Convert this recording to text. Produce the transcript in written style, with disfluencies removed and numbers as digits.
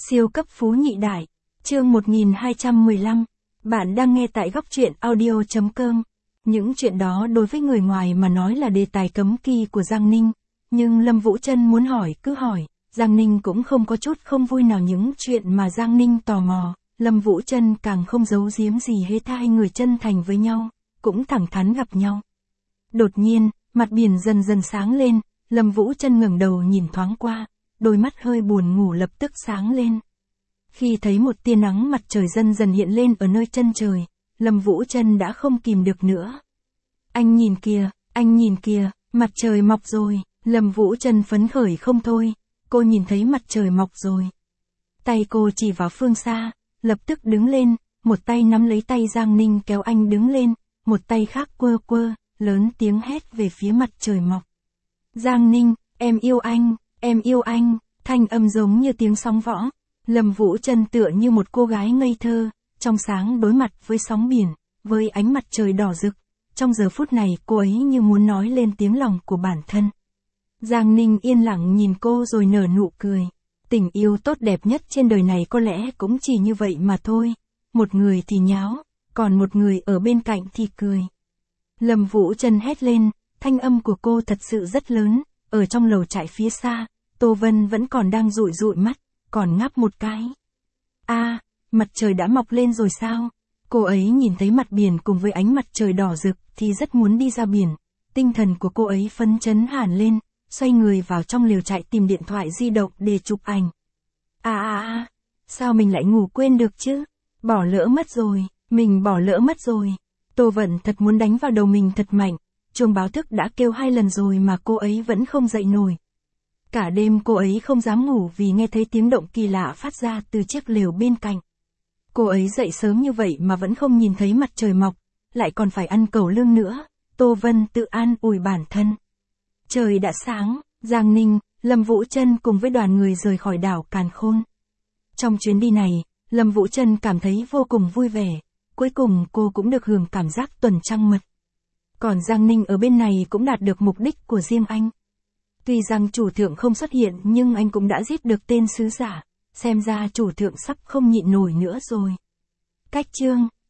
Siêu cấp phú nhị đại, chương 1215, bạn đang nghe tại góc truyện audio.com. Những chuyện đó đối với người ngoài mà nói là đề tài cấm kỵ của Giang Ninh, nhưng Lâm Vũ Trân muốn hỏi cứ hỏi, Giang Ninh cũng không có chút không vui nào những chuyện mà Giang Ninh tò mò, Lâm Vũ Trân càng không giấu giếm gì hết, hai người chân thành với nhau, cũng thẳng thắn gặp nhau. Đột nhiên, mặt biển dần dần sáng lên, Lâm Vũ Trân ngẩng đầu nhìn thoáng qua, đôi mắt hơi buồn ngủ lập tức sáng lên. Khi thấy một tia nắng mặt trời dần dần hiện lên ở nơi chân trời, Lâm Vũ Trân đã không kìm được nữa. Anh nhìn kìa, mặt trời mọc rồi, Lâm Vũ Trân phấn khởi không thôi, cô nhìn thấy mặt trời mọc rồi. Tay cô chỉ vào phương xa, lập tức đứng lên, một tay nắm lấy tay Giang Ninh kéo anh đứng lên, một tay khác quơ quơ, lớn tiếng hét về phía mặt trời mọc. Giang Ninh, em yêu anh, thanh âm giống như tiếng sóng võ. Lâm Vũ Trân tựa như một cô gái ngây thơ, trong sáng đối mặt với sóng biển, với ánh mặt trời đỏ rực. Trong giờ phút này cô ấy như muốn nói lên tiếng lòng của bản thân. Giang Ninh yên lặng nhìn cô rồi nở nụ cười. Tình yêu tốt đẹp nhất trên đời này có lẽ cũng chỉ như vậy mà thôi. Một người thì nháo, còn một người ở bên cạnh thì cười. Lâm Vũ Trân hét lên, thanh âm của cô thật sự rất lớn. Ở trong lầu trại phía xa, Tô Vân vẫn còn đang dụi mắt, còn ngáp một cái. Mặt trời đã mọc lên rồi sao? Cô ấy nhìn thấy mặt biển cùng với ánh mặt trời đỏ rực thì rất muốn đi ra biển. Tinh thần của cô ấy phấn chấn hẳn lên, xoay người vào trong lều trại tìm điện thoại di động để chụp ảnh. Sao mình lại ngủ quên được chứ? Mình bỏ lỡ mất rồi. Tô Vận thật muốn đánh vào đầu mình thật mạnh. Chuông báo thức đã kêu 2 lần rồi mà cô ấy vẫn không dậy nổi. Cả đêm cô ấy không dám ngủ vì nghe thấy tiếng động kỳ lạ phát ra từ chiếc lều bên cạnh. Cô ấy dậy sớm như vậy mà vẫn không nhìn thấy mặt trời mọc, lại còn phải ăn cẩu lương nữa. Tô Vân tự an ủi bản thân. Trời đã sáng, Giang Ninh, Lâm Vũ Trân cùng với đoàn người rời khỏi đảo Càn Khôn. Trong chuyến đi này, Lâm Vũ Trân cảm thấy vô cùng vui vẻ, cuối cùng cô cũng được hưởng cảm giác tuần trăng mật. Còn Giang Ninh ở bên này cũng đạt được mục đích của riêng anh. Tuy rằng chủ thượng không xuất hiện nhưng anh cũng đã giết được tên sứ giả, xem ra chủ thượng sắp không nhịn nổi nữa rồi. Cách chương